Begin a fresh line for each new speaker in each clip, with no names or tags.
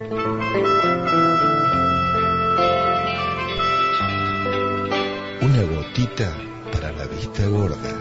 Una gotita para la vista gorda.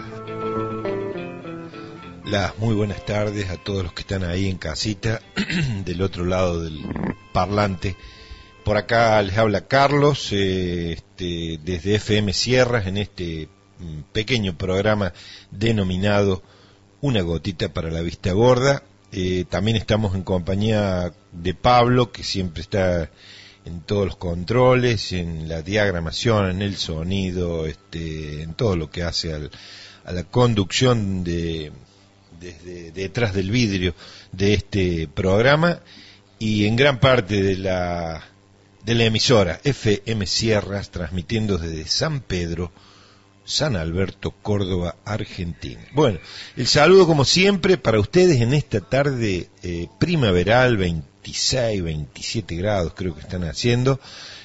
Las muy buenas tardes a todos los que están ahí en casita, del otro lado del parlante. Por acá les habla Carlos, desde FM Sierras, en este pequeño programa denominado Una gotita para la vista gorda. También estamos en compañía de Pablo, que siempre está en todos los controles, en la diagramación, en el sonido, en todo lo que hace a la conducción desde detrás del vidrio de este programa, y en gran parte de la emisora FM Sierras, transmitiendo desde San Pedro, San Alberto, Córdoba, Argentina. Bueno, el saludo como siempre para ustedes en esta tarde primaveral, 26, 27 grados creo que están haciendo.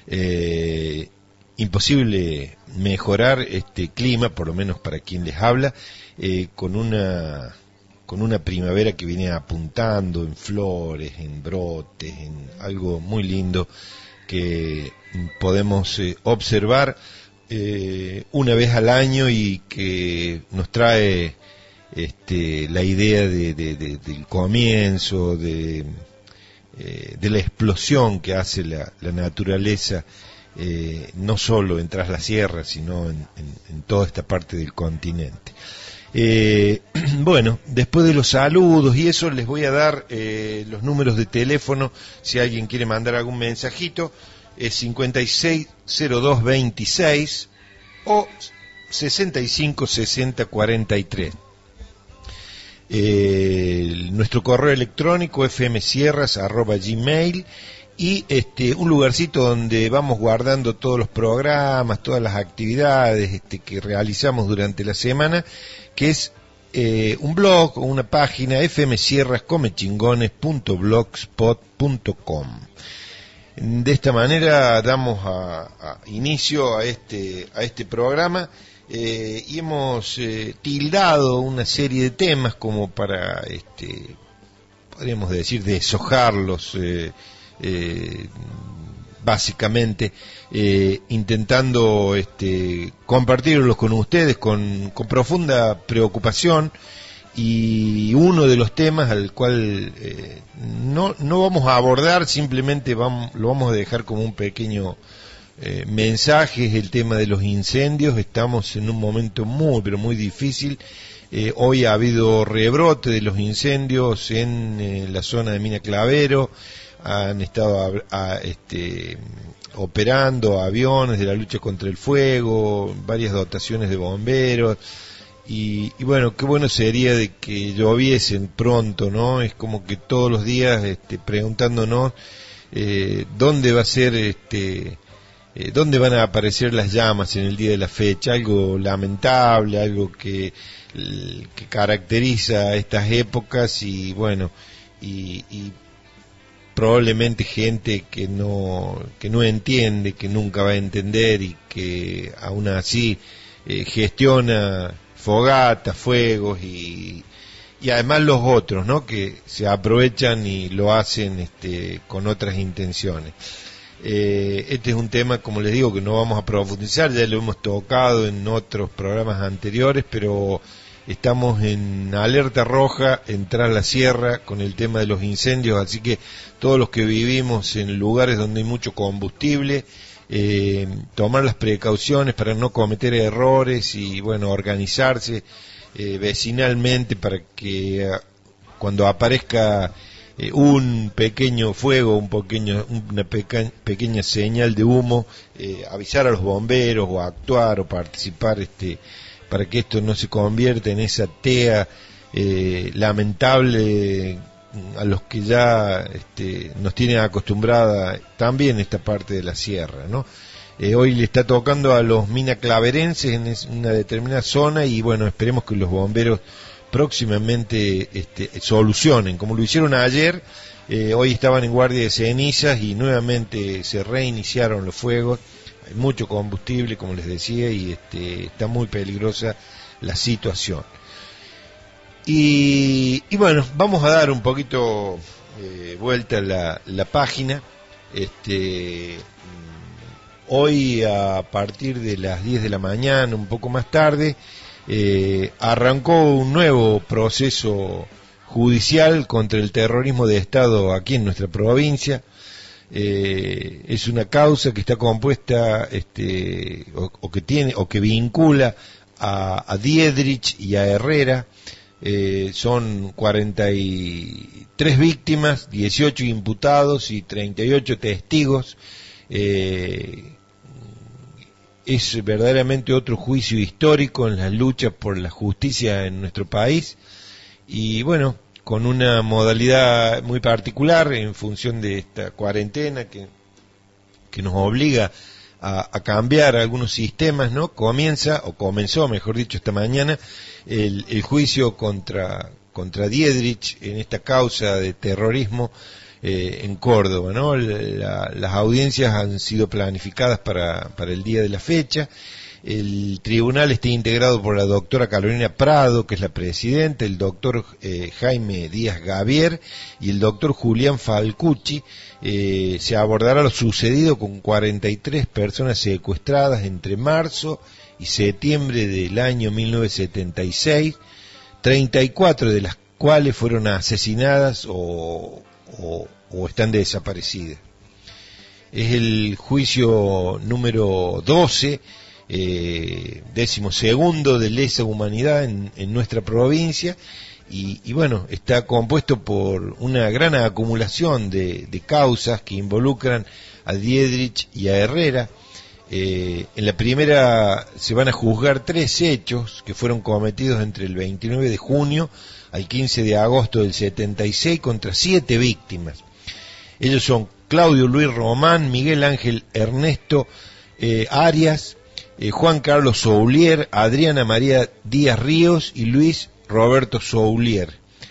Imposible mejorar este clima, por lo menos para quien les habla, con una primavera que viene apuntando en flores, en brotes, en algo muy lindo que podemos observar una vez al año, y que nos trae la idea del comienzo, de la explosión que hace la naturaleza, no solo en Tras la Sierra, sino en toda esta parte del continente. Bueno, después de los saludos y eso, les voy a dar los números de teléfono si alguien quiere mandar algún mensajito. Es 560226 o 656043. Nuestro correo electrónico fmsierras@gmail, y un lugarcito donde vamos guardando todos los programas, todas las actividades que realizamos durante la semana, que es un blog o una página, fmsierrascomechingones.blogspot.com. De esta manera damos inicio a este programa, y hemos tildado una serie de temas como para, podríamos decir, deshojarlos, básicamente, intentando compartirlos con ustedes con profunda preocupación. Y uno de los temas al cual no vamos a abordar, simplemente lo vamos a dejar como un pequeño mensaje, es el tema de los incendios. Estamos en un momento muy, pero muy difícil. Hoy ha habido rebrote de los incendios en la zona de Mina Clavero. Han estado operando aviones de la lucha contra el fuego, varias dotaciones de bomberos. Y bueno, qué bueno sería de que lloviesen pronto, ¿no? Es como que todos los días preguntándonos dónde va a ser, dónde van a aparecer las llamas en el día de la fecha. Algo lamentable, algo que caracteriza estas épocas, y bueno, y probablemente gente que no entiende, que nunca va a entender, y que aún así gestiona fogatas, fuegos, y además los otros, ¿no?, que se aprovechan y lo hacen con otras intenciones. Este es un tema, como les digo, que no vamos a profundizar, ya lo hemos tocado en otros programas anteriores, pero estamos en alerta roja en Tras la Sierra con el tema de los incendios, así que todos los que vivimos en lugares donde hay mucho combustible, tomar las precauciones para no cometer errores, y bueno, organizarse vecinalmente para que cuando aparezca un pequeño fuego, una pequeña señal de humo, avisar a los bomberos, o actuar o participar, para que esto no se convierta en esa tea lamentable a los que ya nos tienen acostumbrada también esta parte de la sierra, ¿no? Hoy le está tocando a los minaclaverenses en una determinada zona, y bueno, esperemos que los bomberos próximamente solucionen, como lo hicieron ayer. Hoy estaban en guardia de cenizas y nuevamente se reiniciaron los fuegos. Hay mucho combustible, como les decía, y está muy peligrosa la situación. Y bueno, vamos a dar un poquito vuelta la página. Hoy a partir de las 10 de la mañana, un poco más tarde, arrancó un nuevo proceso judicial contra el terrorismo de Estado aquí en nuestra provincia. Es una causa que está compuesta o que vincula a Diedrich y a Herrera. Son 43 víctimas, 18 imputados y 38 testigos. Es verdaderamente otro juicio histórico en la lucha por la justicia en nuestro país, y bueno, con una modalidad muy particular en función de esta cuarentena que nos obliga a cambiar algunos sistemas, ¿no? Comenzó, mejor dicho, esta mañana el juicio contra Diedrich en esta causa de terrorismo en Córdoba, ¿no? Las audiencias han sido planificadas para el día de la fecha. El tribunal está integrado por la doctora Carolina Prado, que es la presidenta, el doctor Jaime Díaz Gavier y el doctor Julián Falcucci. Se abordará lo sucedido con 43 personas secuestradas entre marzo y septiembre del año 1976, 34 de las cuales fueron asesinadas o están desaparecidas. Es el juicio número 12, 12º de lesa humanidad en nuestra provincia, y bueno, está compuesto por una gran acumulación de causas que involucran a Diedrich y a Herrera. En la primera se van a juzgar 3 hechos que fueron cometidos entre el 29 de junio al 15 de agosto del 76 contra 7 víctimas. Ellos son Claudio Luis Román, Miguel Ángel Ernesto Arias, Juan Carlos Soulier, Adriana María Díaz Ríos y Luis Roberto Soulier.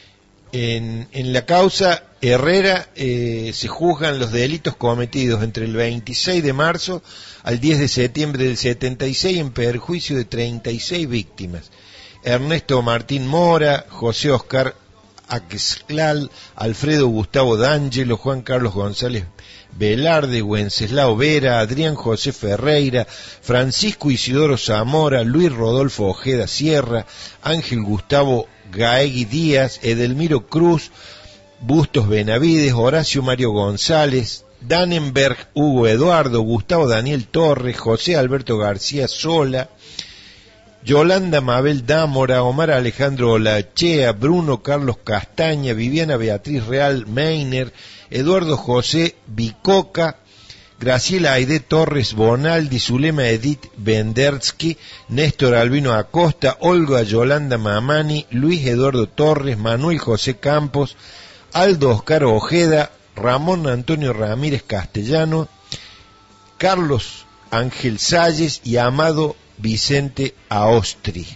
En la causa Herrera se juzgan los delitos cometidos entre el 26 de marzo al 10 de septiembre del 76 en perjuicio de 36 víctimas. Ernesto Martín Mora, José Oscar Axlal, Alfredo Gustavo D'Angelo, Juan Carlos González Velarde, Wenceslao Vera, Adrián José Ferreira, Francisco Isidoro Zamora, Luis Rodolfo Ojeda Sierra, Ángel Gustavo Gaegui Díaz, Edelmiro Cruz, Bustos Benavides, Horacio Mario González, Dannenberg Hugo Eduardo, Gustavo Daniel Torres, José Alberto García Sola, Yolanda Mabel Dámora, Omar Alejandro Olachea, Bruno Carlos Castaña, Viviana Beatriz Real Meiner, Eduardo José Bicoca, Graciela Aide Torres Bonaldi, Zulema Edith Bendersky, Néstor Albino Acosta, Olga Yolanda Mamani, Luis Eduardo Torres, Manuel José Campos, Aldo Oscar Ojeda, Ramón Antonio Ramírez Castellano, Carlos Ángel Salles y Amado Vicente Aostri.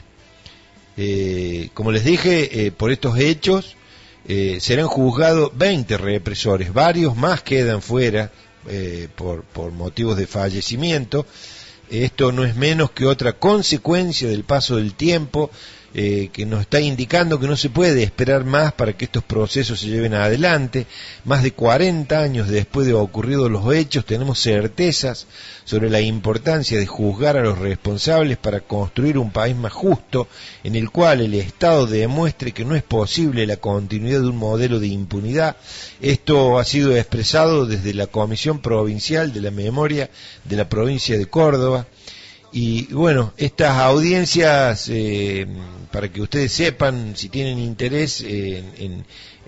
Como les dije, por estos hechos serán juzgados 20 represores, varios más quedan fuera por motivos de fallecimiento. Esto no es menos que otra consecuencia del paso del tiempo, que nos está indicando que no se puede esperar más para que estos procesos se lleven adelante. Más de 40 años después de ocurridos los hechos, tenemos certezas sobre la importancia de juzgar a los responsables para construir un país más justo, en el cual el Estado demuestre que no es posible la continuidad de un modelo de impunidad. Esto ha sido expresado desde la Comisión Provincial de la Memoria de la provincia de Córdoba. Y bueno, estas audiencias, para que ustedes sepan, si tienen interés en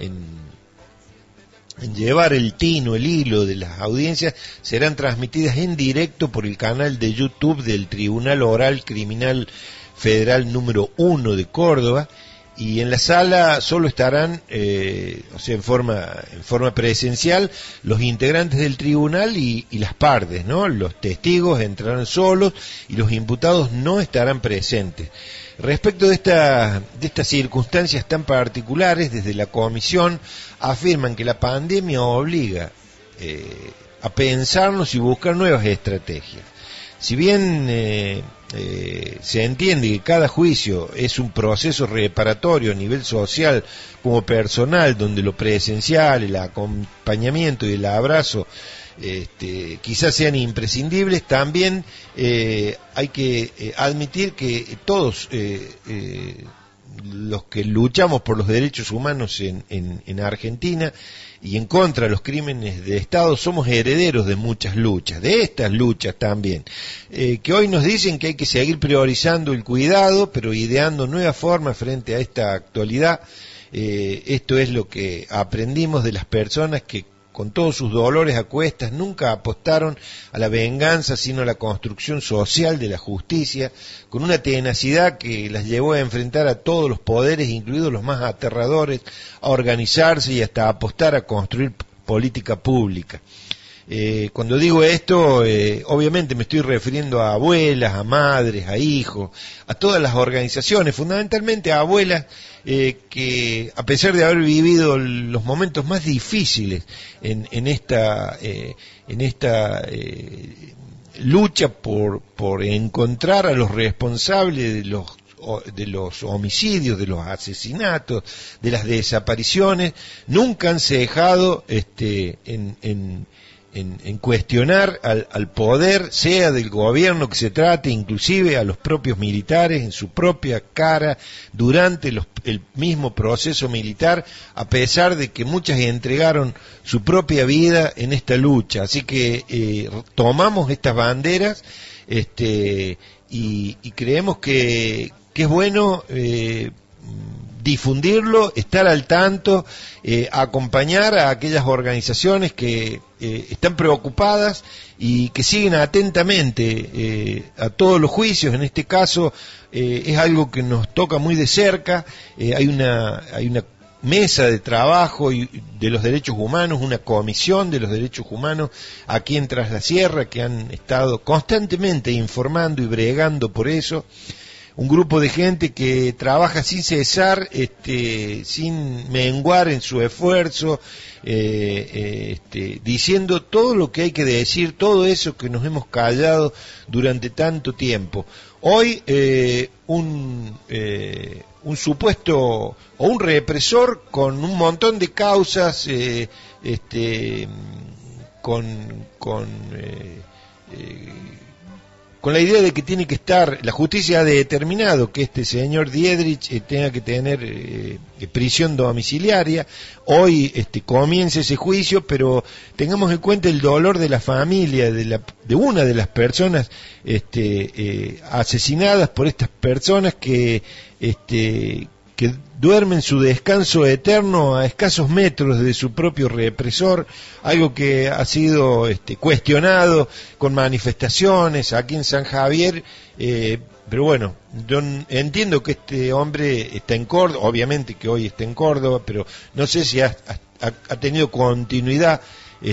llevar el tino, el hilo de las audiencias, serán transmitidas en directo por el canal de YouTube del Tribunal Oral Criminal Federal número 1 de Córdoba, y en la sala solo estarán, en forma presencial, los integrantes del tribunal y las partes, ¿no? Los testigos entrarán solos y los imputados no estarán presentes. Respecto de estas circunstancias tan particulares, desde la comisión afirman que la pandemia obliga a pensarnos y buscar nuevas estrategias. si bien se entiende que cada juicio es un proceso reparatorio a nivel social como personal, donde lo presencial, el acompañamiento y el abrazo quizás sean imprescindibles, también hay que admitir que todos los que luchamos por los derechos humanos en Argentina y en contra de los crímenes de Estado somos herederos de muchas luchas, de estas luchas también, que hoy nos dicen que hay que seguir priorizando el cuidado, pero ideando nuevas formas frente a esta actualidad. Esto es lo que aprendimos de las personas que con todos sus dolores a cuestas nunca apostaron a la venganza, sino a la construcción social de la justicia, con una tenacidad que las llevó a enfrentar a todos los poderes, incluidos los más aterradores, a organizarse y hasta a apostar a construir política pública. Cuando digo esto, obviamente me estoy refiriendo a abuelas, a madres, a hijos, a todas las organizaciones, fundamentalmente a abuelas que a pesar de haber vivido los momentos más difíciles en esta lucha por encontrar a los responsables de los homicidios, de los asesinatos, de las desapariciones, nunca han cejado en cuestionar al poder, sea del gobierno que se trate, inclusive a los propios militares en su propia cara durante el mismo proceso militar, a pesar de que muchas entregaron su propia vida en esta lucha. Así que tomamos estas banderas y creemos que es bueno difundirlo, estar al tanto, acompañar a aquellas organizaciones que están preocupadas y que siguen atentamente a todos los juicios. En este caso es algo que nos toca muy de cerca. Hay una mesa de trabajo de los derechos humanos, una comisión de los derechos humanos aquí en Tras la Sierra, que han estado constantemente informando y bregando por eso. Un grupo de gente que trabaja sin cesar, sin menguar en su esfuerzo, diciendo todo lo que hay que decir, todo eso que nos hemos callado durante tanto tiempo. Hoy un supuesto o un represor con un montón de causas, con la idea de que tiene que estar, la justicia ha determinado que este señor Diedrich tenga que tener prisión domiciliaria. Hoy comienza ese juicio, pero tengamos en cuenta el dolor de la familia de una de las personas asesinadas por estas personas que duermen su descanso eterno a escasos metros de su propio represor, algo que ha sido cuestionado con manifestaciones aquí en San Javier, pero bueno, yo entiendo que este hombre está en Córdoba, obviamente que hoy está en Córdoba, pero no sé si ha tenido continuidad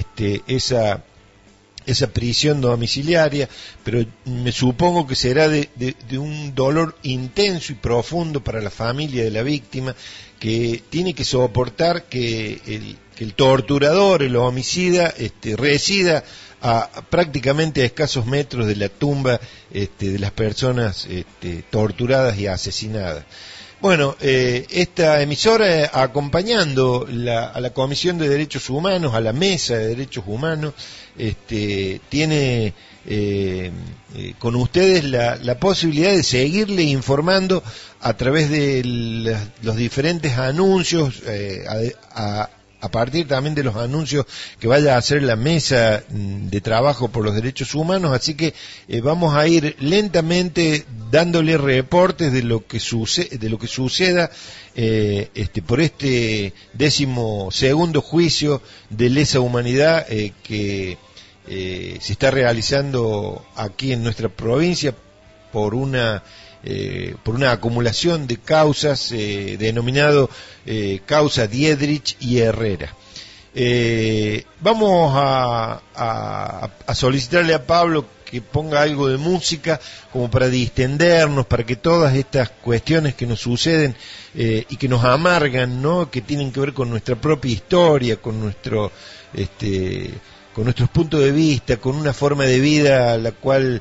esa prisión domiciliaria, pero me supongo que será de un dolor intenso y profundo para la familia de la víctima, que tiene que soportar que el torturador, el homicida, resida prácticamente a escasos metros de la tumba de las personas torturadas y asesinadas. Bueno, esta emisora, acompañando a la Comisión de Derechos Humanos, a la Mesa de Derechos Humanos, tiene con ustedes la posibilidad de seguirle informando a través de los diferentes anuncios, a partir también de los anuncios que vaya a hacer la Mesa de Trabajo por los Derechos Humanos. Así que vamos a ir lentamente dándole reportes de lo que suceda por este 12º juicio de lesa humanidad que se está realizando aquí en nuestra provincia por una acumulación de causas denominado causa Diedrich y Herrera. Vamos a solicitarle a Pablo que ponga algo de música como para distendernos, para que todas estas cuestiones que nos suceden y que nos amargan, ¿no?, que tienen que ver con nuestra propia historia, con nuestros puntos de vista, con una forma de vida a la cual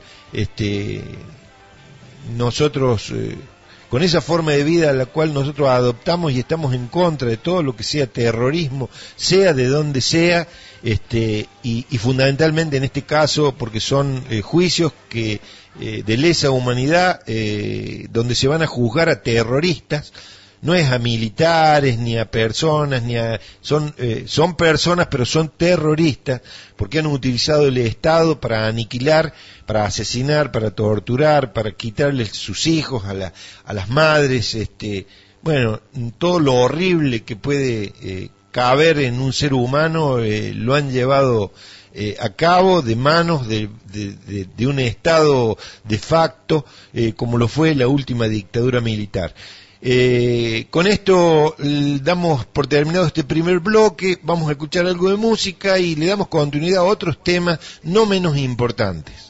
nosotros, con esa forma de vida a la cual nosotros adoptamos y estamos en contra de todo lo que sea terrorismo, sea de donde sea, y fundamentalmente en este caso porque son juicios que de lesa humanidad, donde se van a juzgar a terroristas. No es a militares ni a personas, son personas, pero son terroristas porque han utilizado el Estado para aniquilar, para asesinar, para torturar, para quitarles sus hijos a las madres, bueno, todo lo horrible que puede caber en un ser humano lo han llevado a cabo de manos de un Estado de facto, como lo fue la última dictadura militar. Con esto damos por terminado este primer bloque, vamos a escuchar algo de música y le damos continuidad a otros temas no menos importantes.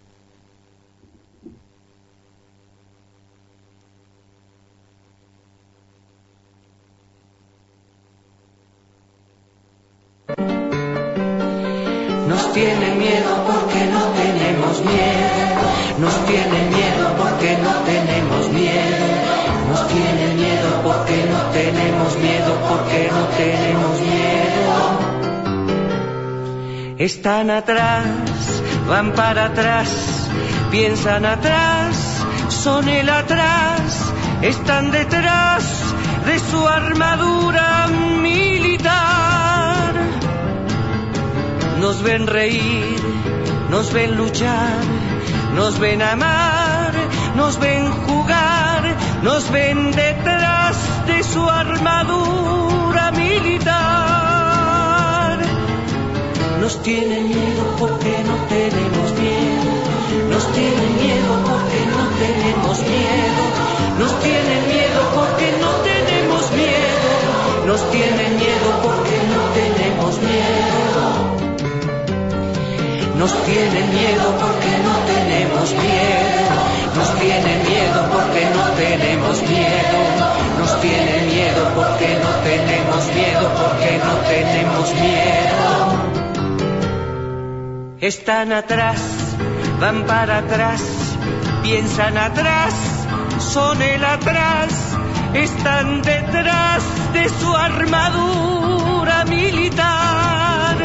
Nos tienen miedo porque no tenemos miedo, nos tienen miedo porque no tenemos miedo. Nos tienen miedo porque no tenemos miedo, porque no tenemos miedo. Están atrás, van para atrás, piensan atrás, son el atrás, están detrás de su armadura militar. Nos ven reír, nos ven luchar, nos ven amar, nos ven jugar, nos ven detrás de su armadura militar. Nos tienen miedo porque no tenemos miedo, nos tienen miedo porque no tenemos miedo, nos tienen miedo porque no tenemos miedo, nos tienen miedo porque no tenemos miedo. Nos tienen miedo porque no tenemos miedo, nos tienen miedo porque no tenemos miedo, nos tienen miedo porque no tenemos miedo, porque no tenemos miedo. Están atrás, van para atrás, piensan atrás, son el atrás, están detrás de su armadura militar.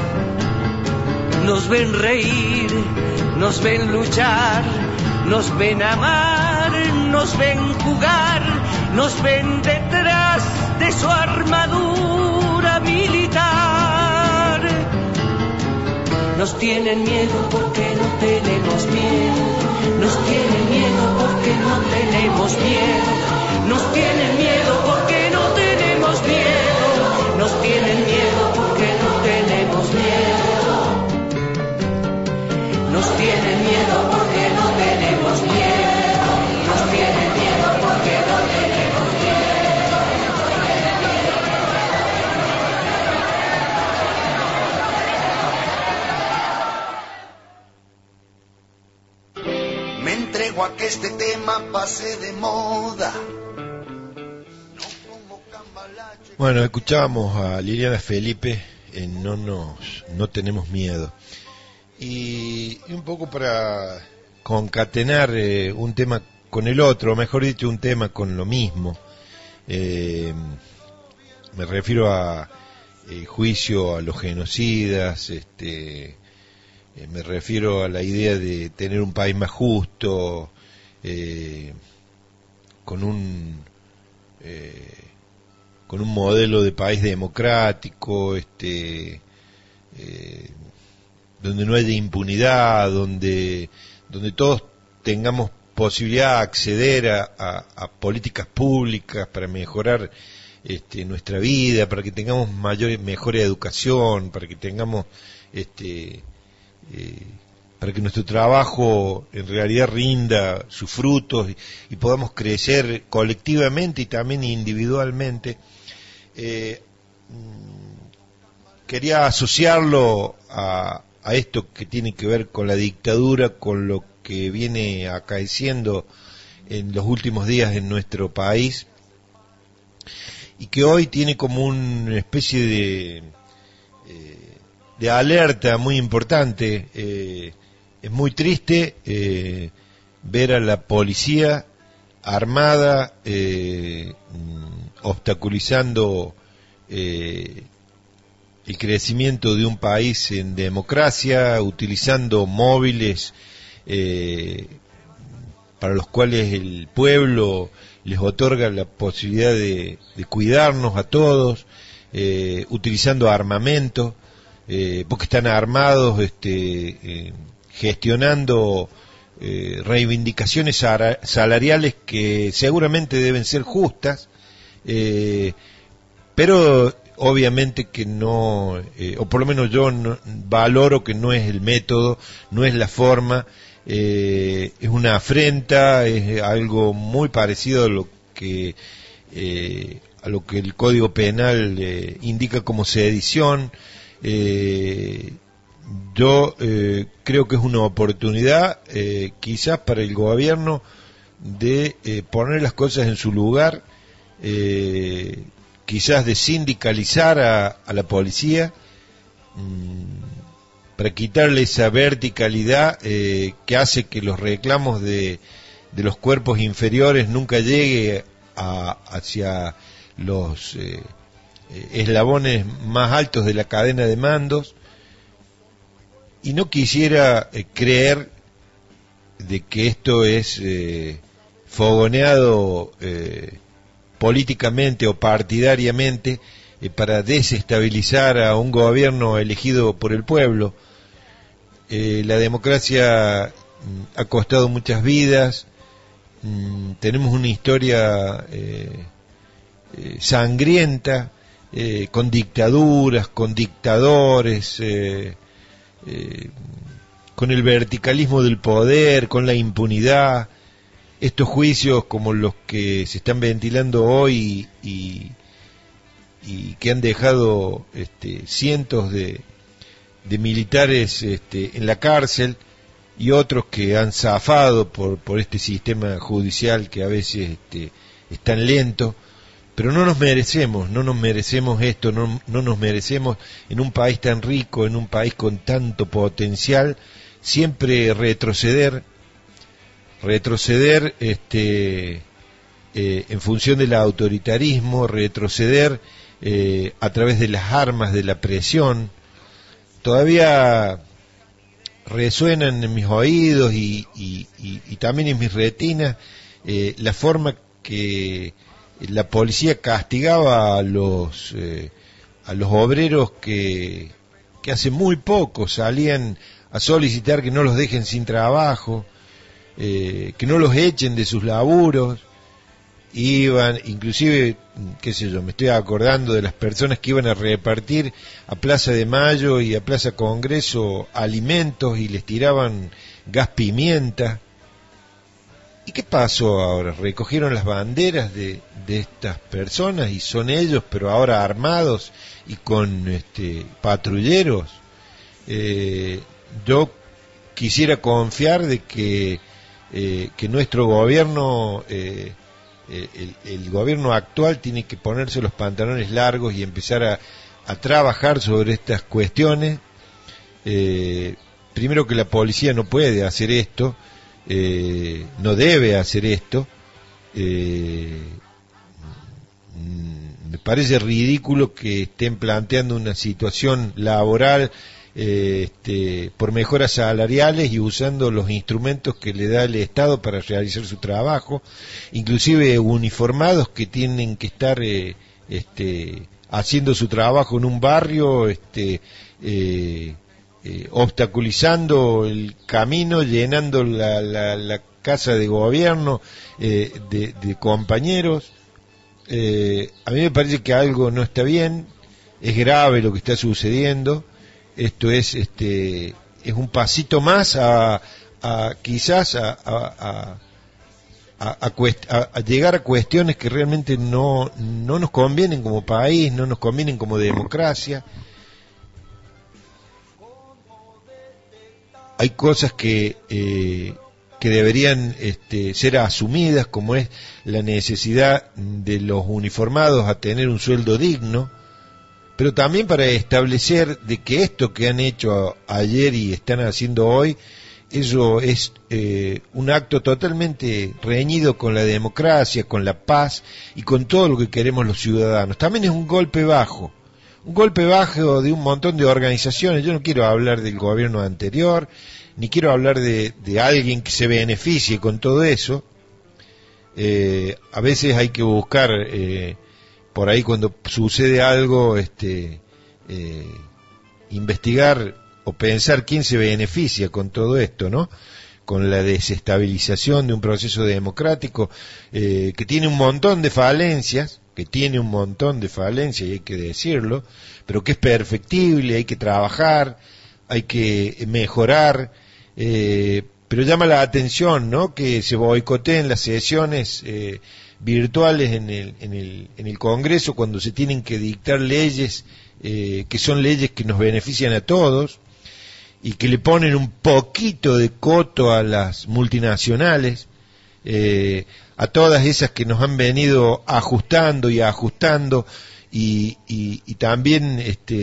Nos ven reír, nos ven luchar, nos ven amar, nos ven jugar, nos ven detrás de su armadura militar. Nos tienen miedo porque no tenemos miedo, nos tienen miedo porque no tenemos miedo, nos tienen miedo porque no tenemos miedo, nos tienen miedo porque no tenemos miedo. Nos tienen miedo porque no tenemos miedo, nos tienen miedo porque no tenemos
miedo. Me entrego a que este tema pase de moda.
Bueno, escuchábamos a Liliana Felipe en No tenemos miedo. Y un poco para concatenar un tema con el otro, o mejor dicho, un tema con lo mismo. Me refiero a juicio a los genocidas, me refiero a la idea de tener un país más justo, con un modelo de país democrático, donde no haya impunidad, donde todos tengamos posibilidad de acceder a políticas públicas para mejorar nuestra vida, para que tengamos mejor educación, para que tengamos para que nuestro trabajo en realidad rinda sus frutos y podamos crecer colectivamente y también individualmente. Quería asociarlo a esto que tiene que ver con la dictadura, con lo que viene acaeciendo en los últimos días en nuestro país y que hoy tiene como una especie de alerta muy importante. Es muy triste ver a la policía armada obstaculizando el crecimiento de un país en democracia, utilizando móviles para los cuales el pueblo les otorga la posibilidad de cuidarnos a todos, utilizando armamento, porque están armados, gestionando reivindicaciones salariales que seguramente deben ser justas, pero obviamente que no, o por lo menos yo no, valoro que no es el método, no es la forma, es una afrenta, es algo muy parecido a lo que el Código Penal indica como sedición. Yo creo que es una oportunidad quizás para el gobierno de poner las cosas en su lugar, quizás de sindicalizar a la policía, para quitarle esa verticalidad que hace que los reclamos de los cuerpos inferiores nunca llegue hacia los eslabones más altos de la cadena de mandos. Y no quisiera creer de que esto es fogoneado políticamente o partidariamente para desestabilizar a un gobierno elegido por el pueblo. La democracia ha costado muchas vidas, tenemos una historia sangrienta, con dictaduras, con dictadores, con el verticalismo del poder, con la impunidad. Estos juicios como los que se están ventilando hoy y que han dejado cientos de militares en la cárcel, y otros que han zafado por este sistema judicial que a veces es tan lento. Pero no nos merecemos esto, no nos merecemos en un país tan rico, en un país con tanto potencial, siempre retroceder en función del autoritarismo, retroceder a través de las armas de la presión. Todavía resuenan en mis oídos y también en mis retinas la forma que la policía castigaba a los obreros que hace muy poco salían a solicitar que no los dejen sin trabajo, que no los echen de sus laburos. Iban, inclusive, qué sé yo, me estoy acordando de las personas que iban a repartir a Plaza de Mayo y a Plaza Congreso alimentos y les tiraban gas pimienta. ¿Y qué pasó ahora? Recogieron las banderas de estas personas y son ellos, pero ahora armados y con patrulleros. Yo quisiera confiar de que nuestro gobierno, el gobierno actual, tiene que ponerse los pantalones largos y empezar a trabajar sobre estas cuestiones. Primero, que la policía no puede hacer esto. No debe hacer esto. Me parece ridículo que estén planteando una situación laboral por mejoras salariales y usando los instrumentos que le da el Estado para realizar su trabajo, inclusive uniformados que tienen que estar haciendo su trabajo en un barrio, obstaculizando el camino, llenando la casa de gobierno de compañeros. A mí me parece que algo no está bien, es grave lo que está sucediendo. Esto es un pasito más quizás a llegar a cuestiones que realmente no nos convienen como país, no nos convienen como democracia. Hay cosas que deberían ser asumidas, como es la necesidad de los uniformados a tener un sueldo digno, pero también para establecer de que esto que han hecho ayer y están haciendo hoy, eso es un acto totalmente reñido con la democracia, con la paz y con todo lo que queremos los ciudadanos. También es un golpe bajo de un montón de organizaciones. Yo no quiero hablar del gobierno anterior, ni quiero hablar de alguien que se beneficie con todo eso. A veces hay que buscar por ahí cuando sucede algo, investigar o pensar quién se beneficia con todo esto, ¿no? Con la desestabilización de un proceso democrático que tiene un montón de falencias, y hay que decirlo, pero que es perfectible, hay que trabajar, hay que mejorar, pero llama la atención, ¿no?, que se boicoteen las sesiones virtuales en el Congreso cuando se tienen que dictar leyes que son leyes que nos benefician a todos y que le ponen un poquito de coto a las multinacionales, a todas esas que nos han venido ajustando y también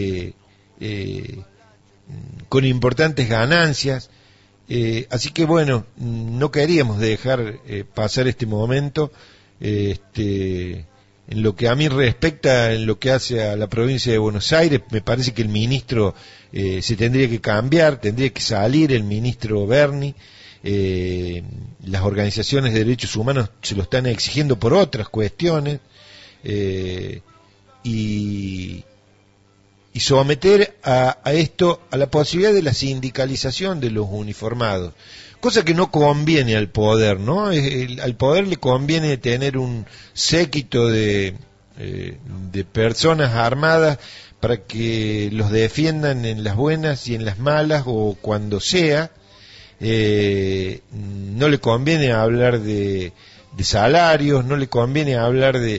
con importantes ganancias. Así que bueno, no queríamos dejar pasar este momento. En lo que a mí respecta, en lo que hace a la provincia de Buenos Aires, me parece que el ministro se tendría que cambiar, tendría que salir el ministro Berni. Las organizaciones de derechos humanos se lo están exigiendo por otras cuestiones, y someter a esto a la posibilidad de la sindicalización de los uniformados, cosa que no conviene al poder, ¿no? Al poder le conviene tener un séquito de personas armadas para que los defiendan en las buenas y en las malas o cuando sea. No le conviene hablar de salarios, no le conviene hablar de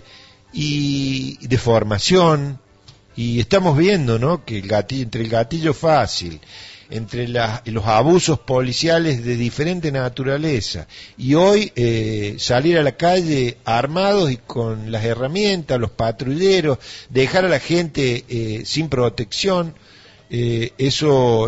formación, y estamos viendo, ¿no?, que entre el gatillo fácil, entre los abusos policiales de diferente naturaleza, y hoy salir a la calle armados y con las herramientas, los patrulleros, dejar a la gente sin protección, eso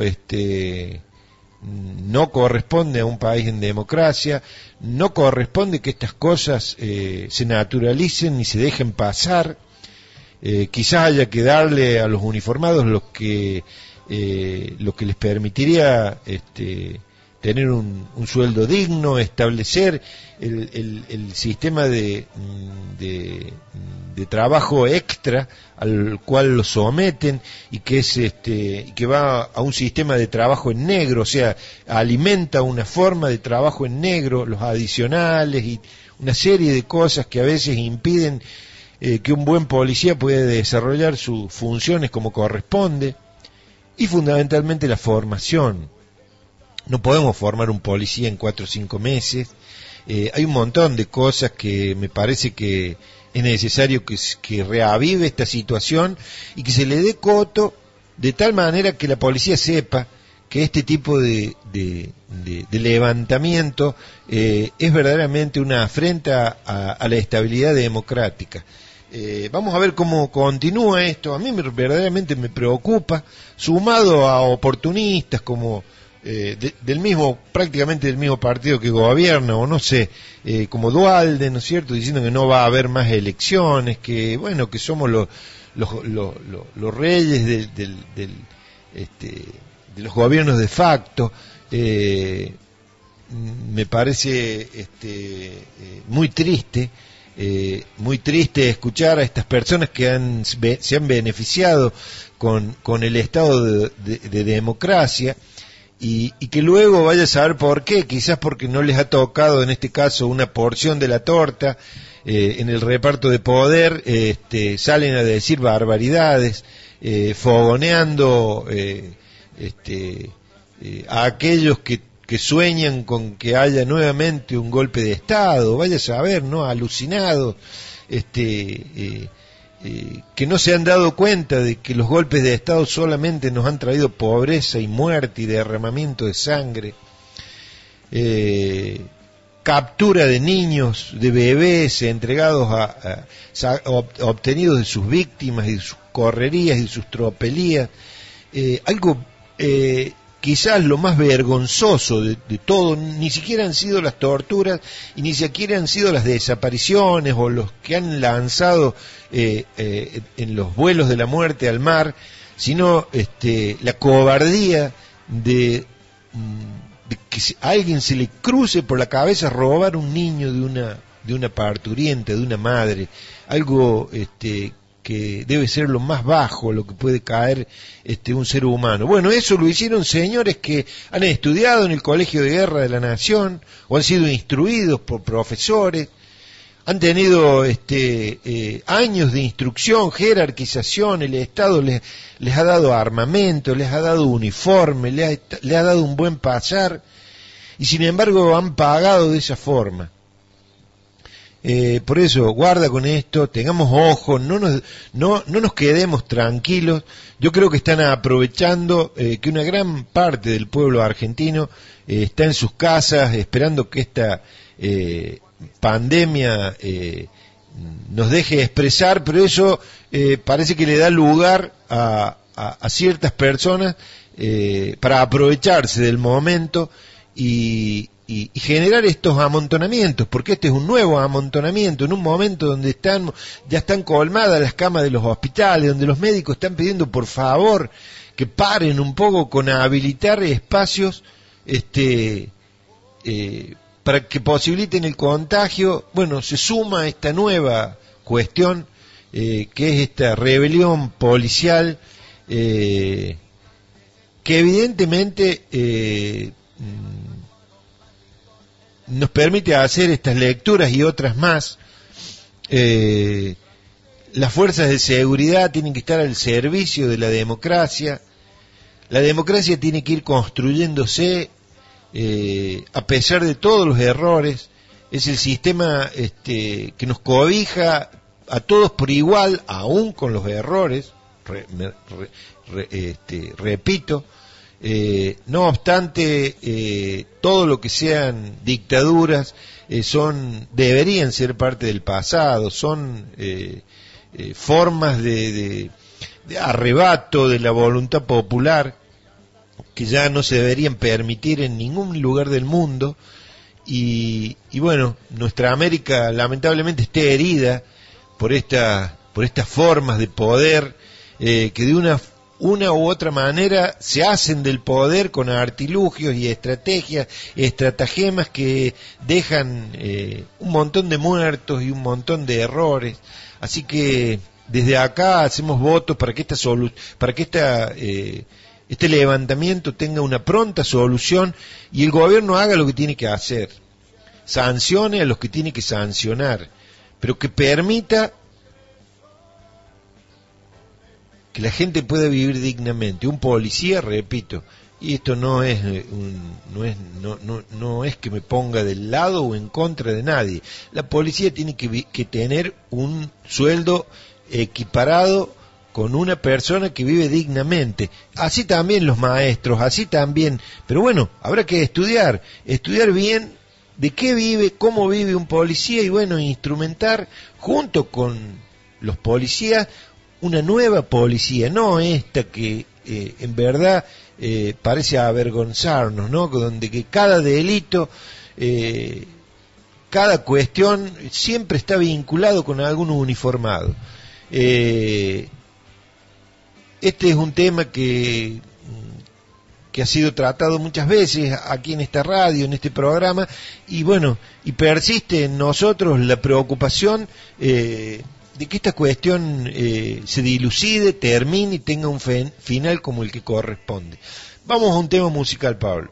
no corresponde a un país en democracia, no corresponde que estas cosas se naturalicen ni se dejen pasar. Quizás haya que darle a los uniformados lo que les permitiría tener un sueldo digno, establecer el sistema de trabajo extra al cual lo someten, y que es que va a un sistema de trabajo en negro, o sea, alimenta una forma de trabajo en negro, los adicionales y una serie de cosas que a veces impiden que un buen policía pueda desarrollar sus funciones como corresponde. Y fundamentalmente la formación. No podemos formar un policía en 4 o 5 meses. Hay un montón de cosas que me parece que es necesario que reavive esta situación y que se le dé coto de tal manera que la policía sepa que este tipo de levantamiento es verdaderamente una afrenta a la estabilidad democrática. Vamos a ver cómo continúa esto. A mí verdaderamente me preocupa, sumado a oportunistas como prácticamente del mismo partido que gobierna, o no sé, como Duhalde, ¿no es cierto?, diciendo que no va a haber más elecciones, que bueno, que somos los reyes de los gobiernos de facto. Me parece muy triste escuchar a estas personas que se han beneficiado con el estado de democracia, y que luego vaya a saber por qué, quizás porque no les ha tocado en este caso una porción de la torta en el reparto de poder, salen a decir barbaridades, fogoneando a aquellos que sueñan con que haya nuevamente un golpe de Estado, vaya a saber, ¿no?, alucinados, que no se han dado cuenta de que los golpes de Estado solamente nos han traído pobreza y muerte y derramamiento de sangre, que captura de niños, de bebés entregados obtenidos de sus víctimas y de sus correrías y de sus tropelías, algo quizás lo más vergonzoso de todo. Ni siquiera han sido las torturas y ni siquiera han sido las desapariciones o los que han lanzado en los vuelos de la muerte al mar, sino la cobardía de que a alguien se le cruce por la cabeza robar un niño de una parturienta, de una madre, algo que debe ser lo más bajo, lo que puede caer un ser humano. Bueno, eso lo hicieron señores que han estudiado en el Colegio de Guerra de la Nación, o han sido instruidos por profesores, han tenido años de instrucción, jerarquización, el Estado les ha dado armamento, les ha dado uniforme, les ha dado un buen pasar, y sin embargo han pagado de esa forma. Por eso, guarda con esto, tengamos ojo, no nos quedemos tranquilos. Yo creo que están aprovechando que una gran parte del pueblo argentino está en sus casas esperando que esta pandemia nos deje expresar, pero eso parece que le da lugar a ciertas personas para aprovecharse del momento y generar estos amontonamientos, porque este es un nuevo amontonamiento en un momento donde ya están colmadas las camas de los hospitales, donde los médicos están pidiendo por favor que paren un poco con habilitar espacios para que posibiliten el contagio. Bueno, se suma esta nueva cuestión que es esta rebelión policial que evidentemente nos permite hacer estas lecturas y otras más. Las fuerzas de seguridad tienen que estar al servicio de la democracia. La democracia tiene que ir construyéndose a pesar de todos los errores. Es el sistema que nos cobija a todos por igual, aún con los errores. Repito. No obstante, todo lo que sean dictaduras deberían ser parte del pasado, son formas de arrebato de la voluntad popular que ya no se deberían permitir en ningún lugar del mundo. Y bueno, nuestra América lamentablemente está herida por estas formas de poder que de una u otra manera se hacen del poder con artilugios y estrategias, estratagemas que dejan un montón de muertos y un montón de errores. Así que desde acá hacemos votos para que este levantamiento tenga una pronta solución y el gobierno haga lo que tiene que hacer, sancione a los que tiene que sancionar, pero que permita que la gente pueda vivir dignamente. Un policía, repito, y esto no es que me ponga del lado o en contra de nadie. La policía tiene que tener un sueldo equiparado con una persona que vive dignamente. Así también los maestros, así también. Pero bueno, habrá que estudiar bien de qué vive, cómo vive un policía y bueno, instrumentar junto con los policías una nueva policía, no esta que en verdad parece avergonzarnos, ¿no? Donde que cada delito, cada cuestión siempre está vinculado con algún uniformado. Este es un tema que ha sido tratado muchas veces aquí en esta radio, en este programa, y bueno, y persiste en nosotros la preocupación de que esta cuestión se dilucide, termine y tenga un final como el que corresponde. Vamos a un tema musical, Pablo.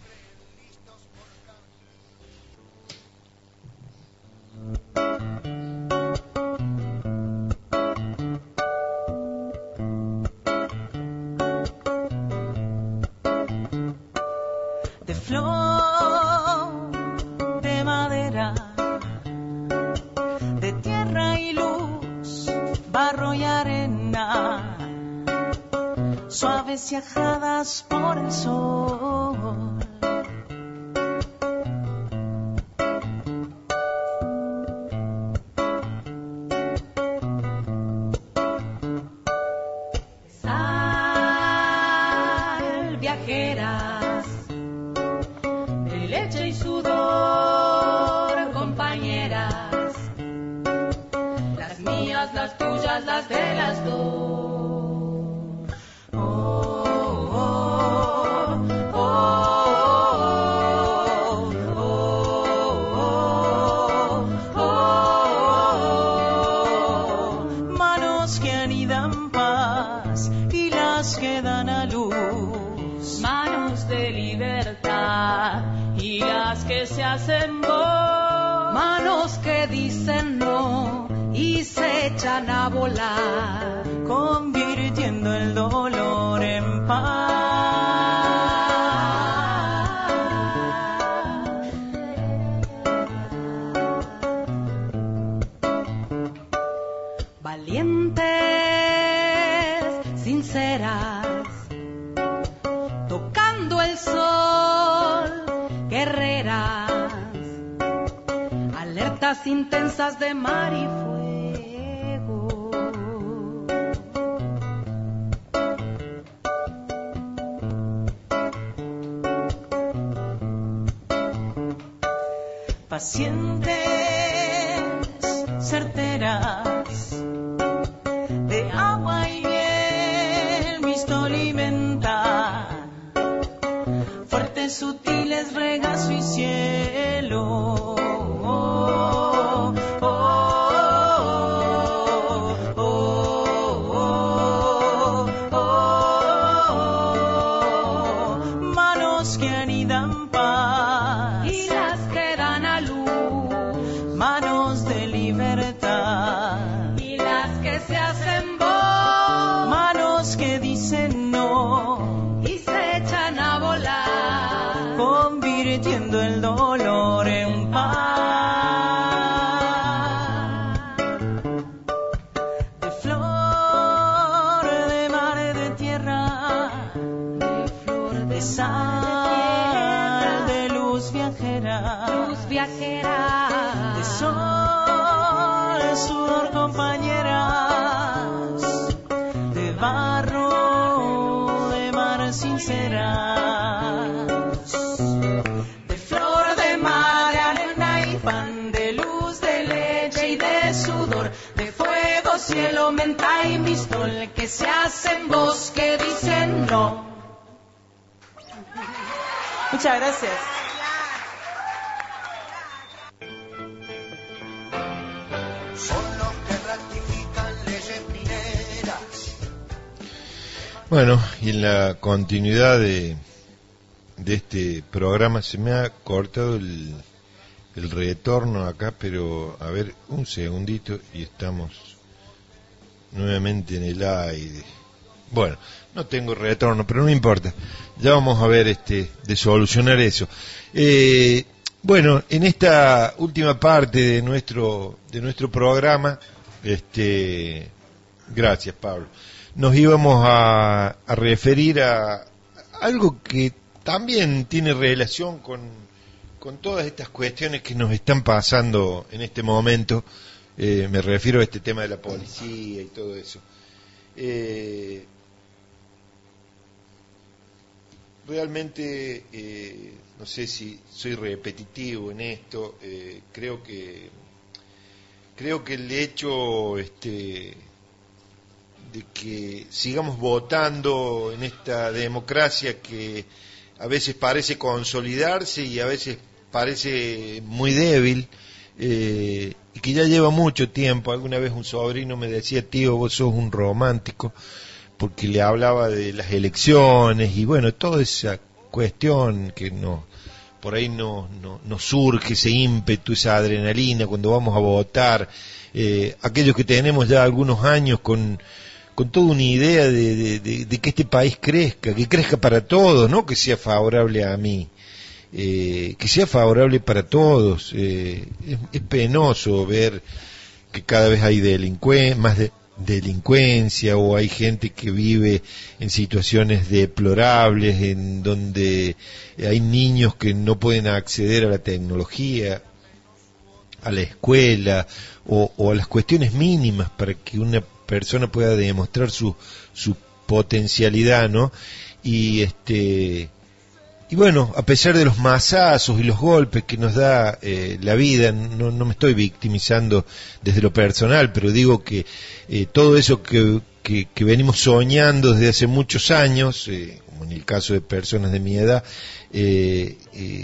De flor, de madera, de tierra y luz, barro y arena, suaves y ajadas por el sol. compañeras, de leche y sudor, compañeras, las mías, las tuyas, las de las dos.
Manos que anidan paz y las que dan a luz,
Manos de libertad y las que se hacen voz,
Manos que dicen no y se echan a volar,
convirtiendo el dolor en paz.
valientes, sinceras, tocando el sol, guerreras, alertas intensas de mar y fuego.
Pacientes, certeras, de agua y miel visto alimentar, fuertes, sutiles, regazo y cielo. Manos que anidan paz
Y las que dan a luz,
manos de libertad,
y las que se hacen voz,
manos que dicen no,
y se echan a volar,
convirtiendo el dolor en paz. De flor, de mar, de tierra,
de flor
de
de
sal, de luz viajera,
luz viajera,
de sol, sudor, compañeras, de barro, de mar, sinceras, de flor, de mar, de arena y pan, de luz, de leche y de sudor, de fuego, cielo, menta y mistol, que se hacen voz, que dicen no. Muchas gracias.
Son los que ratifican leyes mineras.
Bueno, y en la continuidad de este programa se me ha cortado el retorno acá, pero a ver, un segundito y estamos nuevamente en el aire. Bueno, no tengo retorno, pero no importa. Ya vamos a ver de solucionar eso. Bueno, en esta última parte de nuestro programa, gracias, Pablo. Nos íbamos a referir a algo que también tiene relación con todas estas cuestiones que nos están pasando en este momento. Me refiero a este tema de la policía y todo eso. Realmente, no sé si soy repetitivo en esto, creo que el hecho de que sigamos votando en esta democracia que a veces parece consolidarse y a veces parece muy débil, y que ya lleva mucho tiempo. Alguna vez un sobrino me decía: tío, vos sos un romántico, porque le hablaba de las elecciones y bueno, toda esa cuestión que por ahí nos surge ese ímpetu, esa adrenalina cuando vamos a votar, aquellos que tenemos ya algunos años con toda una idea de que este país crezca, que crezca para todos, no que sea favorable a mí, que sea favorable para todos. Es penoso ver que cada vez hay más delincuencia, o hay gente que vive en situaciones deplorables, en donde hay niños que no pueden acceder a la tecnología, a la escuela, o a las cuestiones mínimas para que una persona pueda demostrar su potencialidad, ¿no? Y Y bueno, a pesar de los mazazos y los golpes que nos da la vida, no me estoy victimizando desde lo personal, pero digo que todo eso que venimos soñando desde hace muchos años, como en el caso de personas de mi edad, que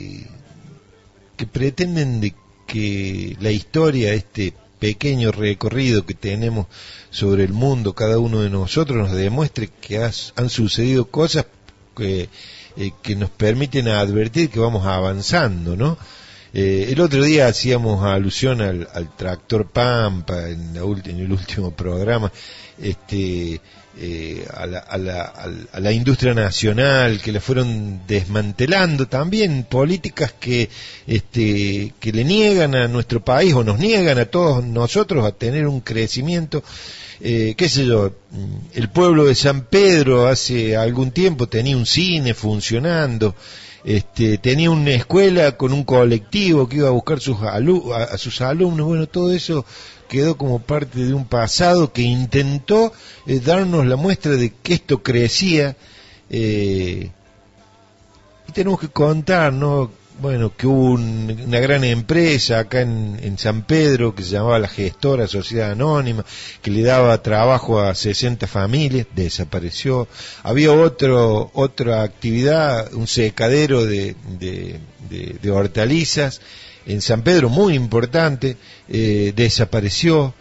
pretenden de que la historia, este pequeño recorrido que tenemos sobre el mundo, cada uno de nosotros, nos demuestre que han sucedido cosas que nos permiten advertir que vamos avanzando, ¿no? El otro día hacíamos alusión al tractor Pampa en el último programa, a la industria nacional, que la fueron desmantelando, también políticas que le niegan a nuestro país o nos niegan a todos nosotros a tener un crecimiento. Qué sé yo, el pueblo de San Pedro hace algún tiempo tenía un cine funcionando, tenía una escuela con un colectivo que iba a buscar a sus alumnos. Bueno, todo eso quedó como parte de un pasado que intentó darnos la muestra de que esto crecía, y tenemos que contar, ¿no? Bueno, que hubo una gran empresa acá en San Pedro que se llamaba la Gestora Sociedad Anónima, que le daba trabajo a 60 familias, desapareció. Había otra actividad, un secadero de hortalizas en San Pedro, muy importante, desapareció.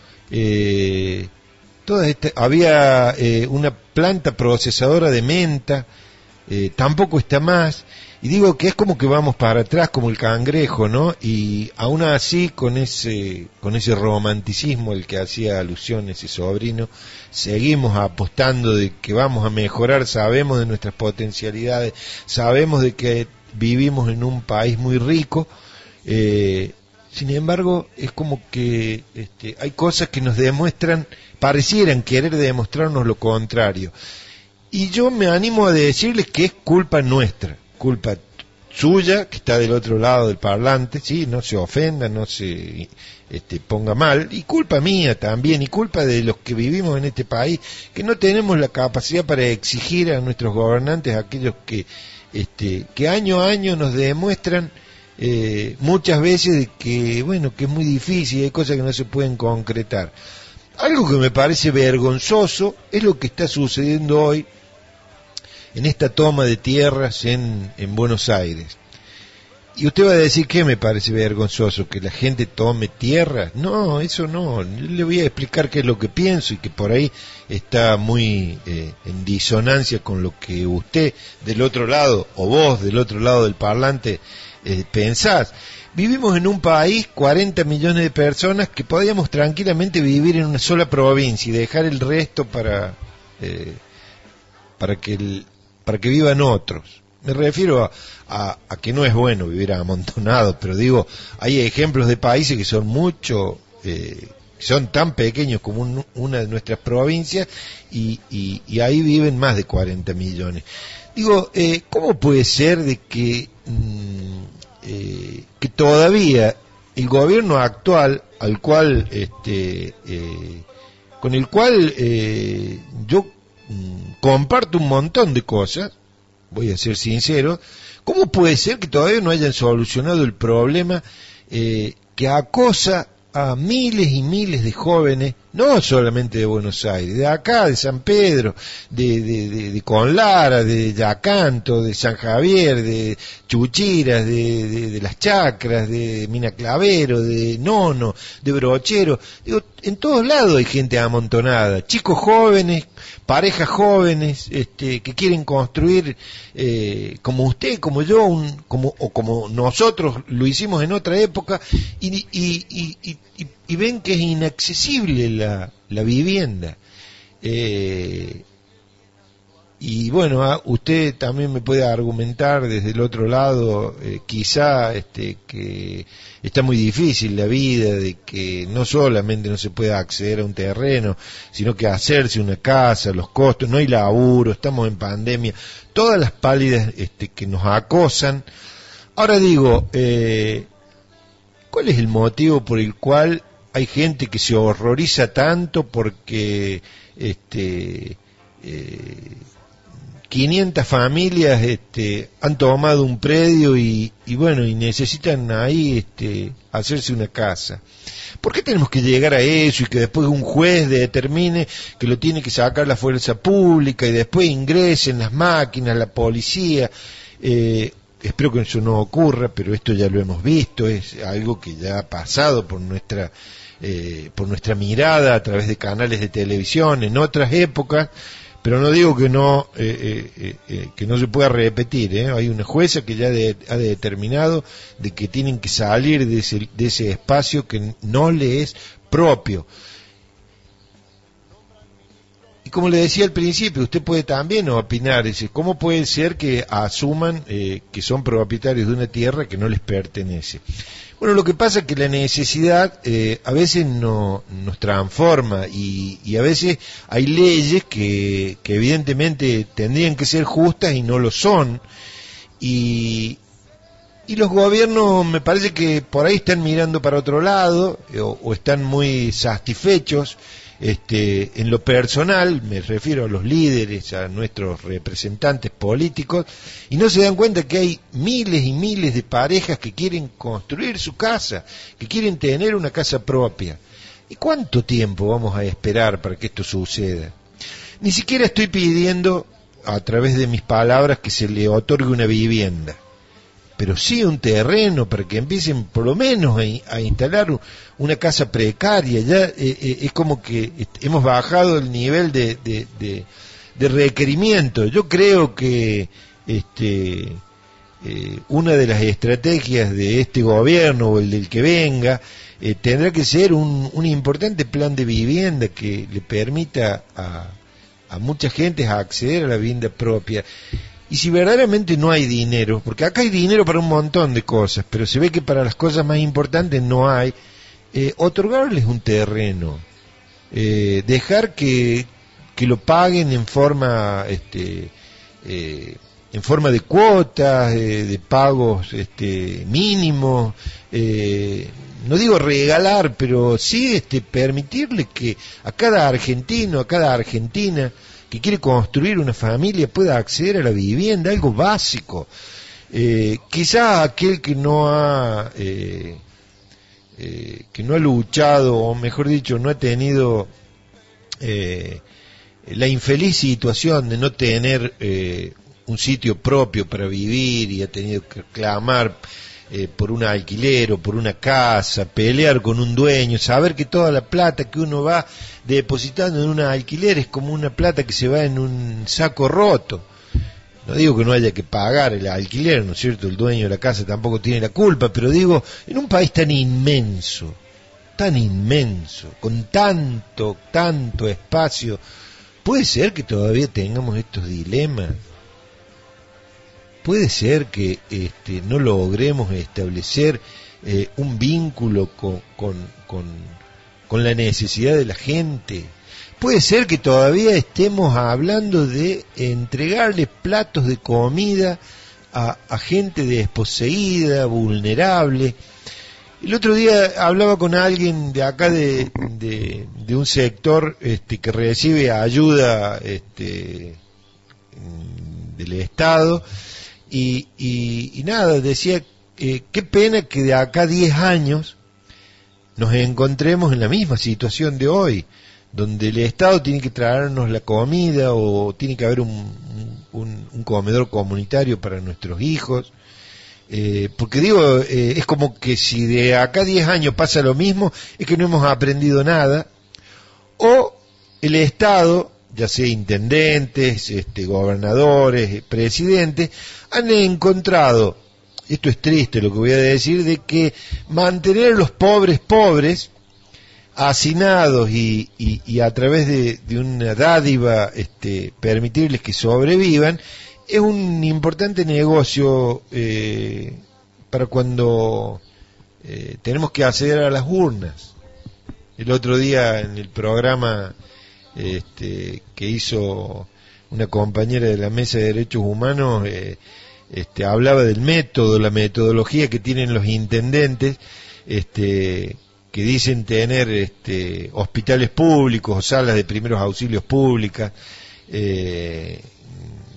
Había una planta procesadora de menta, tampoco está más. Y digo que es como que vamos para atrás como el cangrejo, ¿no? Y aún así, con ese romanticismo al que hacía alusión ese sobrino, seguimos apostando de que vamos a mejorar, sabemos de nuestras potencialidades, sabemos de que vivimos en un país muy rico. Sin embargo, es como que hay cosas que nos demuestran, parecieran querer demostrarnos lo contrario. Y yo me animo a decirles que es culpa nuestra, culpa suya, que está del otro lado del parlante, sí, no se ofenda, no se ponga mal, y culpa mía también, y culpa de los que vivimos en este país, que no tenemos la capacidad para exigir a nuestros gobernantes, aquellos que año a año nos demuestran muchas veces de que, bueno, que es muy difícil, hay cosas que no se pueden concretar. Algo que me parece vergonzoso es lo que está sucediendo hoy en esta toma de tierras en Buenos Aires. Y usted va a decir, ¿qué me parece vergonzoso? ¿Que la gente tome tierras? No, eso no. Yo le voy a explicar qué es lo que pienso y que por ahí está muy en disonancia con lo que usted del otro lado, o vos del otro lado del parlante, pensás. Vivimos en un país, 40 millones de personas, que podríamos tranquilamente vivir en una sola provincia y dejar el resto para que vivan otros. Me refiero a que no es bueno vivir amontonado, pero digo, hay ejemplos de países que son son tan pequeños como una de nuestras provincias y ahí viven más de 40 millones. Digo, ¿cómo puede ser de que todavía el gobierno actual, al cual con el cual yo comparto un montón de cosas, voy a ser sincero, ¿cómo puede ser que todavía no hayan solucionado el problema que acosa a miles y miles de jóvenes, no solamente de Buenos Aires, de acá, de San Pedro, de Conlara, de Yacanto, de San Javier, de Chuchiras, de Las Chacras, de Mina Clavero, de Nono, de Brochero? Digo, en todos lados hay gente amontonada, chicos jóvenes, parejas jóvenes, que quieren construir, como usted, como yo, como nosotros lo hicimos en otra época, y ven que es inaccesible la vivienda. Y bueno, usted también me puede argumentar desde el otro lado, quizá que está muy difícil la vida, de que no solamente no se puede acceder a un terreno, sino que hacerse una casa, los costos, no hay laburo, estamos en pandemia, todas las pálidas que nos acosan. Ahora digo, ¿cuál es el motivo por el cual hay gente que se horroriza tanto porque 500 familias han tomado un predio y bueno, y necesitan ahí hacerse una casa. ¿Por qué tenemos que llegar a eso y que después un juez determine que lo tiene que sacar la fuerza pública y después ingresen las máquinas, la policía? Espero que eso no ocurra, pero esto ya lo hemos visto, es algo que ya ha pasado por nuestra mirada a través de canales de televisión en otras épocas, pero no digo que no se pueda repetir, ¿eh? Hay una jueza que ya ha determinado de que tienen que salir de ese espacio que no le es propio. Y como le decía al principio, usted puede también opinar, dice, ¿cómo puede ser que asuman que son propietarios de una tierra que no les pertenece? Bueno, lo que pasa es que la necesidad a veces nos transforma y a veces hay leyes que evidentemente tendrían que ser justas y no lo son. Y los gobiernos me parece que por ahí están mirando para otro lado o están muy satisfechos. En lo personal, me refiero a los líderes, a nuestros representantes políticos, y no se dan cuenta que hay miles y miles de parejas que quieren construir su casa, que quieren tener una casa propia. ¿Y cuánto tiempo vamos a esperar para que esto suceda? Ni siquiera estoy pidiendo, a través de mis palabras, que se le otorgue una vivienda, pero sí un terreno para que empiecen por lo menos a instalar una casa precaria. Ya es como que hemos bajado el nivel de requerimiento. Yo creo que una de las estrategias de este gobierno o el del que venga tendrá que ser un importante plan de vivienda que le permita a mucha gente acceder a la vivienda propia. Y si verdaderamente no hay dinero, porque acá hay dinero para un montón de cosas, pero se ve que para las cosas más importantes no hay, otorgarles un terreno, dejar que lo paguen en forma de cuotas, de pagos mínimos, no digo regalar, pero sí permitirle que a cada argentino, a cada argentina que quiere construir una familia pueda acceder a la vivienda, algo básico. Quizá aquel que no ha luchado, o mejor dicho, no ha tenido la infeliz situación de no tener un sitio propio para vivir y ha tenido que clamar por un alquiler o por una casa, pelear con un dueño, saber que toda la plata que uno va depositando en un alquiler es como una plata que se va en un saco roto. No digo que no haya que pagar el alquiler, ¿no es cierto? El dueño de la casa tampoco tiene la culpa, pero digo, en un país tan inmenso, con tanto espacio, ¿puede ser que todavía tengamos estos dilemas? Puede ser que no logremos establecer un vínculo con la necesidad de la gente. Puede ser que todavía estemos hablando de entregarle platos de comida a gente desposeída, vulnerable. El otro día hablaba con alguien de acá de un sector que recibe ayuda del Estado. Y nada, decía, qué pena que de acá a 10 años nos encontremos en la misma situación de hoy, donde el Estado tiene que traernos la comida o tiene que haber un comedor comunitario para nuestros hijos, porque digo, es como que si de acá a 10 años pasa lo mismo, es que no hemos aprendido nada, o el Estado, ya sea intendentes, gobernadores, presidentes, han encontrado, esto es triste lo que voy a decir, de que mantener a los pobres, hacinados y a través de una dádiva, permitirles que sobrevivan, es un importante negocio para cuando tenemos que acceder a las urnas. El otro día en el programa que hizo una compañera de la Mesa de Derechos Humanos, hablaba del método, la metodología que tienen los intendentes, que dicen tener hospitales públicos o salas de primeros auxilios públicas,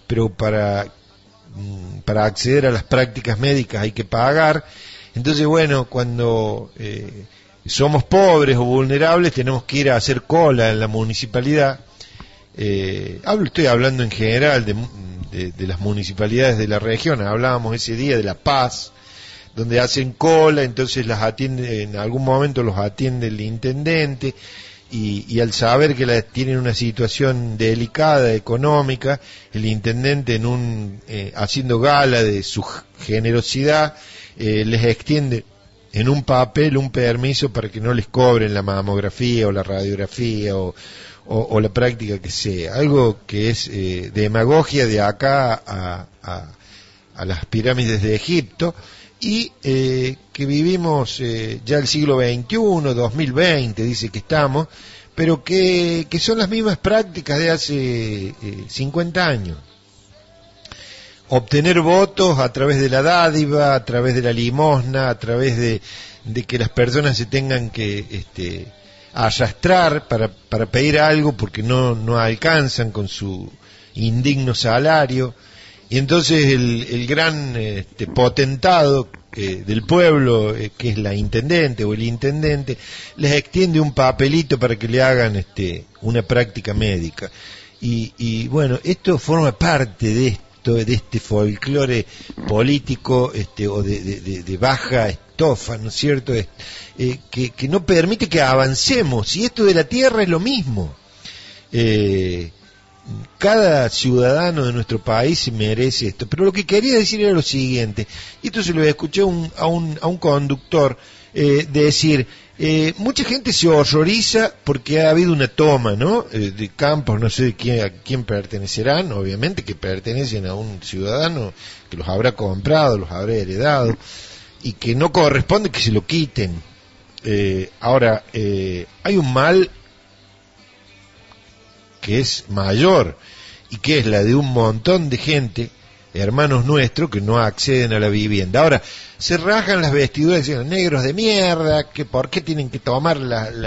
pero para acceder a las prácticas médicas hay que pagar. Entonces, bueno, cuando somos pobres o vulnerables tenemos que ir a hacer cola en la municipalidad. Estoy hablando en general de las municipalidades de la región. Hablábamos ese día de La Paz, donde hacen cola, entonces las atiende, en algún momento los atiende el intendente, y al saber que tienen una situación delicada económica, el intendente haciendo gala de su generosidad, les extiende en un papel un permiso para que no les cobren la mamografía o la radiografía o la práctica que sea, algo que es demagogia de acá a las pirámides de Egipto, y que vivimos ya el siglo XXI, 2020 dice que estamos, pero que son las mismas prácticas de hace 50 años. Obtener votos a través de la dádiva, a través de la limosna, a través de que las personas se tengan que arrastrar para pedir algo porque no alcanzan con su indigno salario. Y entonces el gran potentado del pueblo, que es la intendente o el intendente, les extiende un papelito para que le hagan una práctica médica. Y bueno, esto forma parte de este folclore político o de baja estofa, ¿no es cierto? Que no permite que avancemos. Y esto de la tierra es lo mismo. Cada ciudadano de nuestro país se merece esto. Pero lo que quería decir era lo siguiente, y esto se lo escuché a un conductor decir, mucha gente se horroriza porque ha habido una toma, ¿no? De campos, no sé a quién pertenecerán, obviamente que pertenecen a un ciudadano que los habrá comprado, los habrá heredado, y que no corresponde que se lo quiten. Ahora, hay un mal que es mayor, y que es la de un montón de gente, hermanos nuestros, que no acceden a la vivienda. Ahora, se rajan las vestiduras diciendo, negros de mierda, que por qué tienen que tomar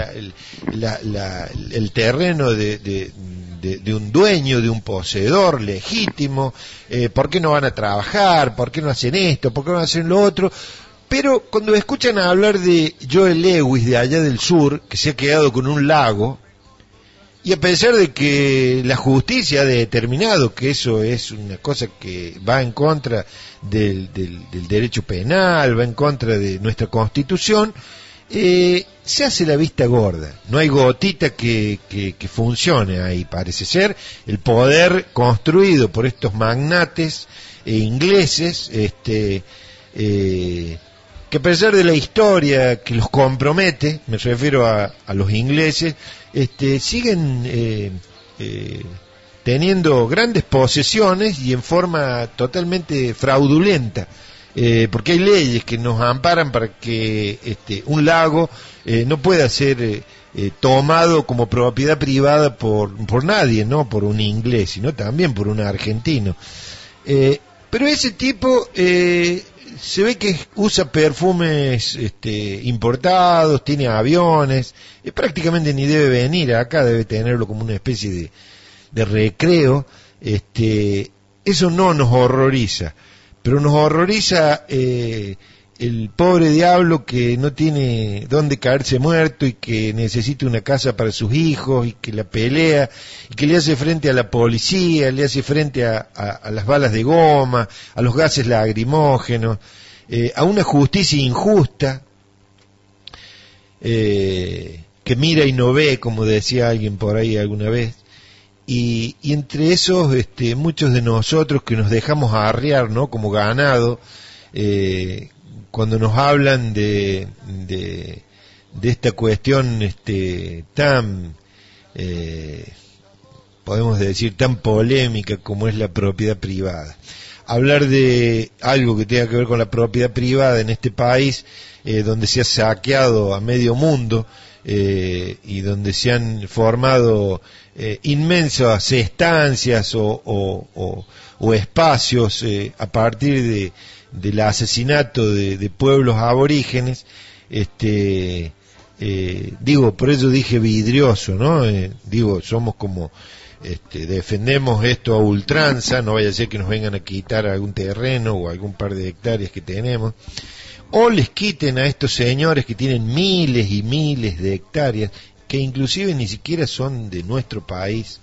el terreno de un dueño, de un poseedor legítimo, por qué no van a trabajar, por qué no hacen esto, por qué no hacen lo otro. Pero cuando escuchan hablar de Joel Lewis de allá del sur, que se ha quedado con un lago, y a pesar de que la justicia ha determinado que eso es una cosa que va en contra del derecho penal, va en contra de nuestra Constitución, se hace la vista gorda. No hay gotita que funcione ahí, parece ser. El poder construido por estos magnates ingleses, que a pesar de la historia que los compromete, me refiero a los ingleses, siguen teniendo grandes posesiones y en forma totalmente fraudulenta, porque hay leyes que nos amparan para que un lago no pueda ser tomado como propiedad privada por nadie, no por un inglés, sino también por un argentino. Pero ese tipo se ve que usa perfumes importados, tiene aviones, prácticamente ni debe venir acá, debe tenerlo como una especie de recreo. Eso no nos horroriza, pero nos horroriza el pobre diablo que no tiene dónde caerse muerto y que necesita una casa para sus hijos y que la pelea y que le hace frente a la policía, le hace frente a las balas de goma, a los gases lacrimógenos, a una justicia injusta que mira y no ve, como decía alguien por ahí alguna vez. Y entre esos muchos de nosotros que nos dejamos arriar, ¿no?, como ganado, cuando nos hablan de esta cuestión tan podemos decir tan polémica como es la propiedad privada. Hablar de algo que tenga que ver con la propiedad privada en este país, donde se ha saqueado a medio mundo, y donde se han formado inmensas estancias o espacios a partir del asesinato de pueblos aborígenes, por eso dije vidrioso, ¿no? Somos como defendemos esto a ultranza, no vaya a ser que nos vengan a quitar algún terreno o algún par de hectáreas que tenemos, o les quiten a estos señores que tienen miles y miles de hectáreas, que inclusive ni siquiera son de nuestro país.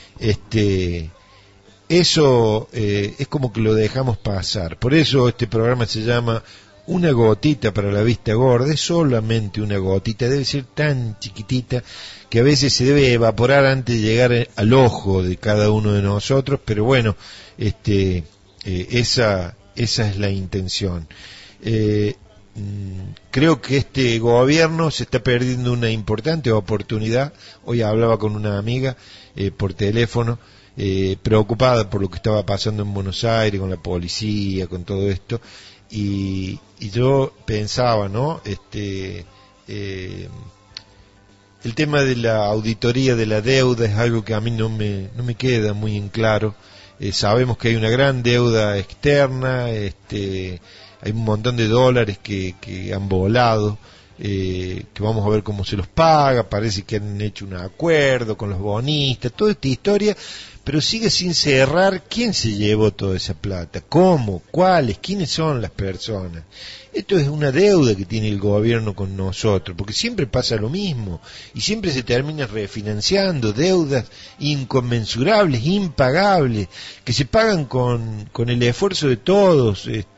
Eso es como que lo dejamos pasar. Por eso este programa se llama Una gotita para la vista gorda. Es solamente una gotita, debe ser tan chiquitita que a veces se debe evaporar antes de llegar al ojo de cada uno de nosotros, pero bueno, esa es la intención. Creo que este gobierno se está perdiendo una importante oportunidad. Hoy hablaba con una amiga por teléfono, preocupada por lo que estaba pasando en Buenos Aires, con la policía, con todo esto, y yo pensaba, ¿no? El tema de la auditoría de la deuda es algo que a mí no me queda muy en claro. Sabemos que hay una gran deuda externa, hay un montón de dólares que han volado, que vamos a ver cómo se los paga. Parece que han hecho un acuerdo con los bonistas, toda esta historia, pero sigue sin cerrar quién se llevó toda esa plata, cómo, cuáles, quiénes son las personas. Esto es una deuda que tiene el gobierno con nosotros, porque siempre pasa lo mismo, y siempre se termina refinanciando deudas inconmensurables, impagables, que se pagan con el esfuerzo de todos,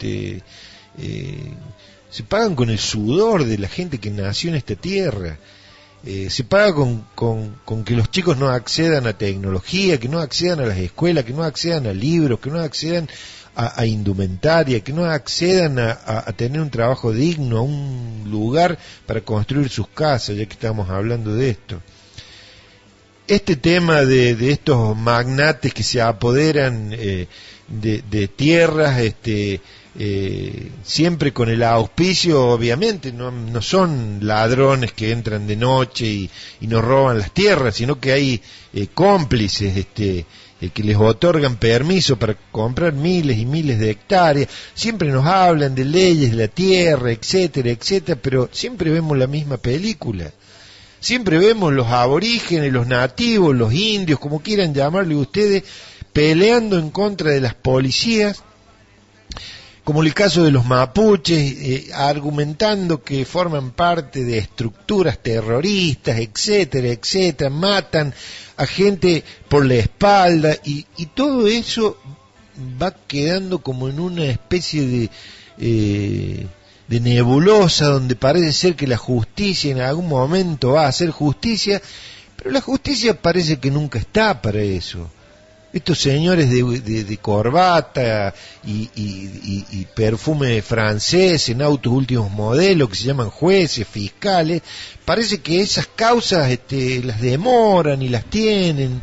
se pagan con el sudor de la gente que nació en esta tierra. Se paga con que los chicos no accedan a tecnología, que no accedan a las escuelas, que no accedan a libros, que no accedan a indumentaria, que no accedan a tener un trabajo digno, a un lugar para construir sus casas, ya que estamos hablando de esto. Este tema de estos magnates que se apoderan de tierras, siempre con el auspicio, obviamente, no son ladrones que entran de noche y nos roban las tierras, sino que hay cómplices que les otorgan permiso para comprar miles y miles de hectáreas. Siempre nos hablan de leyes de la tierra, etcétera, etcétera, pero siempre vemos la misma película. Siempre vemos los aborígenes, los nativos, los indios, como quieran llamarle ustedes, peleando en contra de las policías, como el caso de los mapuches, argumentando que forman parte de estructuras terroristas, etcétera, etcétera, matan a gente por la espalda, y todo eso va quedando como en una especie de nebulosa, donde parece ser que la justicia en algún momento va a hacer justicia, pero la justicia parece que nunca está para eso. Estos señores de corbata y perfume francés en autos últimos modelos que se llaman jueces, fiscales, parece que esas causas las demoran y las tienen.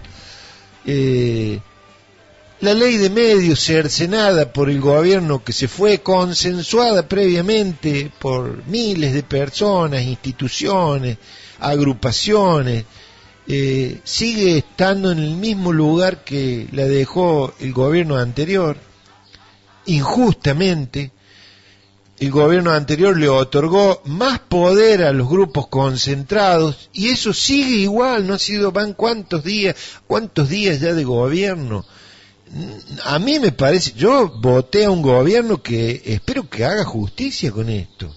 La ley de medios cercenada por el gobierno, que se fue consensuada previamente por miles de personas, instituciones, agrupaciones, sigue estando en el mismo lugar que la dejó el gobierno anterior. Injustamente, el gobierno anterior le otorgó más poder a los grupos concentrados, y eso sigue igual. No ha sido, van cuántos días ya de gobierno. A mí me parece, yo voté a un gobierno que espero que haga justicia con esto.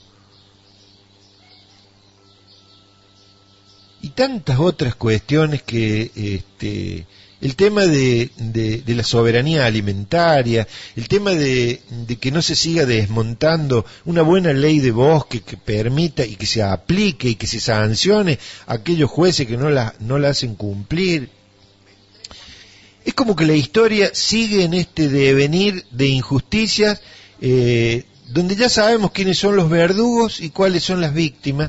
Y tantas otras cuestiones que el tema de la soberanía alimentaria, el tema de que no se siga desmontando una buena ley de bosque que permita y que se aplique y que se sancione a aquellos jueces que no la hacen cumplir. Es como que la historia sigue en este devenir de injusticias, donde ya sabemos quiénes son los verdugos y cuáles son las víctimas.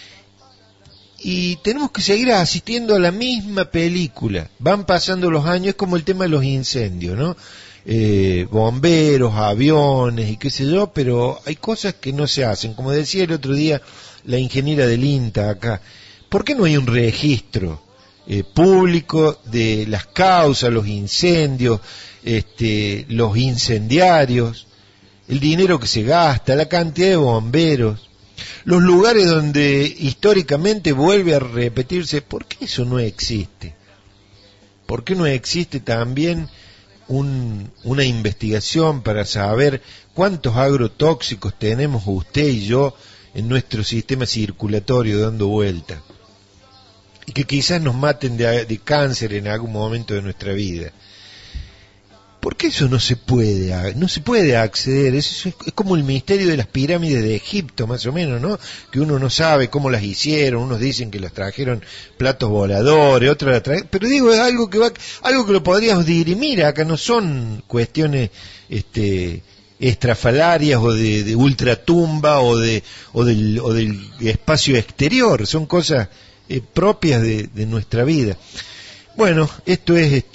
Y tenemos que seguir asistiendo a la misma película. Van pasando los años, es como el tema de los incendios, ¿no? Bomberos, aviones y qué sé yo, pero hay cosas que no se hacen. Como decía el otro día la ingeniera del INTA acá, ¿por qué no hay un registro público de las causas, los incendios, los incendiarios, el dinero que se gasta, la cantidad de bomberos? Los lugares donde históricamente vuelve a repetirse, ¿por qué eso no existe? ¿por qué no existe también una investigación para saber cuántos agrotóxicos tenemos usted y yo en nuestro sistema circulatorio dando vuelta? Y que quizás nos maten de cáncer en algún momento de nuestra vida. ¿Por qué eso no se puede acceder? Es como el misterio de las pirámides de Egipto, más o menos, ¿no? Que uno no sabe cómo las hicieron, unos dicen que las trajeron platos voladores, otros las trajeron, pero digo, es algo que lo podríamos dirimir. Acá no son cuestiones estrafalarias o de ultratumba o del espacio exterior, son cosas propias de nuestra vida. Bueno, esto es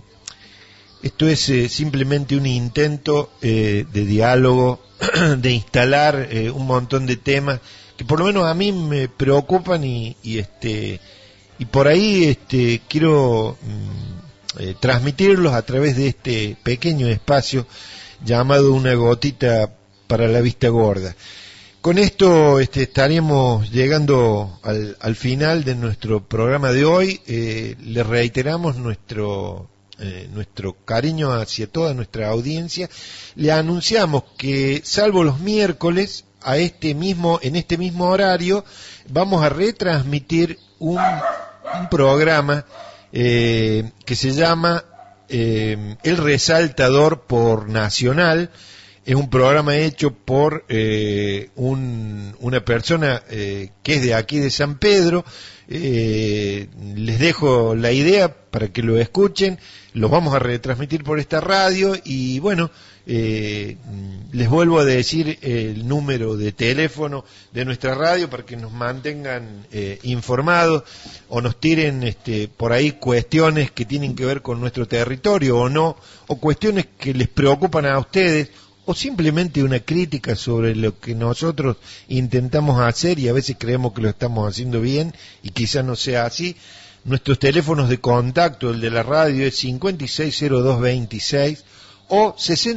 simplemente un intento de diálogo, de instalar un montón de temas que por lo menos a mí me preocupan y por ahí quiero transmitirlos a través de este pequeño espacio llamado Una Gotita para la Vista Gorda. Con esto estaríamos llegando al final de nuestro programa de hoy. Le reiteramos nuestro cariño hacia toda nuestra audiencia. Le anunciamos que, salvo los miércoles, en este mismo horario, vamos a retransmitir un programa que se llama El Resaltador por Nacional. Es un programa hecho por una persona que es de aquí de San Pedro. Les dejo la idea para que lo escuchen. Los vamos a retransmitir por esta radio y bueno, les vuelvo a decir el número de teléfono de nuestra radio para que nos mantengan informados o nos tiren por ahí cuestiones que tienen que ver con nuestro territorio o no, o cuestiones que les preocupan a ustedes, o simplemente una crítica sobre lo que nosotros intentamos hacer y a veces creemos que lo estamos haciendo bien y quizás no sea así. Nuestros teléfonos de contacto, el de la radio es 560226 o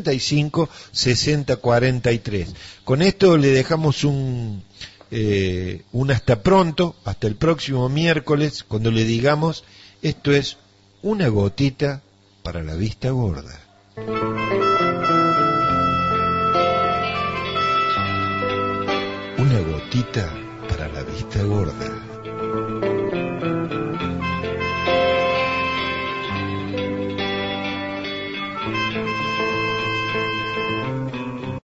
656043. Con esto le dejamos un hasta pronto, hasta el próximo miércoles, cuando le digamos, esto es Una Gotita para la Vista Gorda. Una gotita para la vista gorda.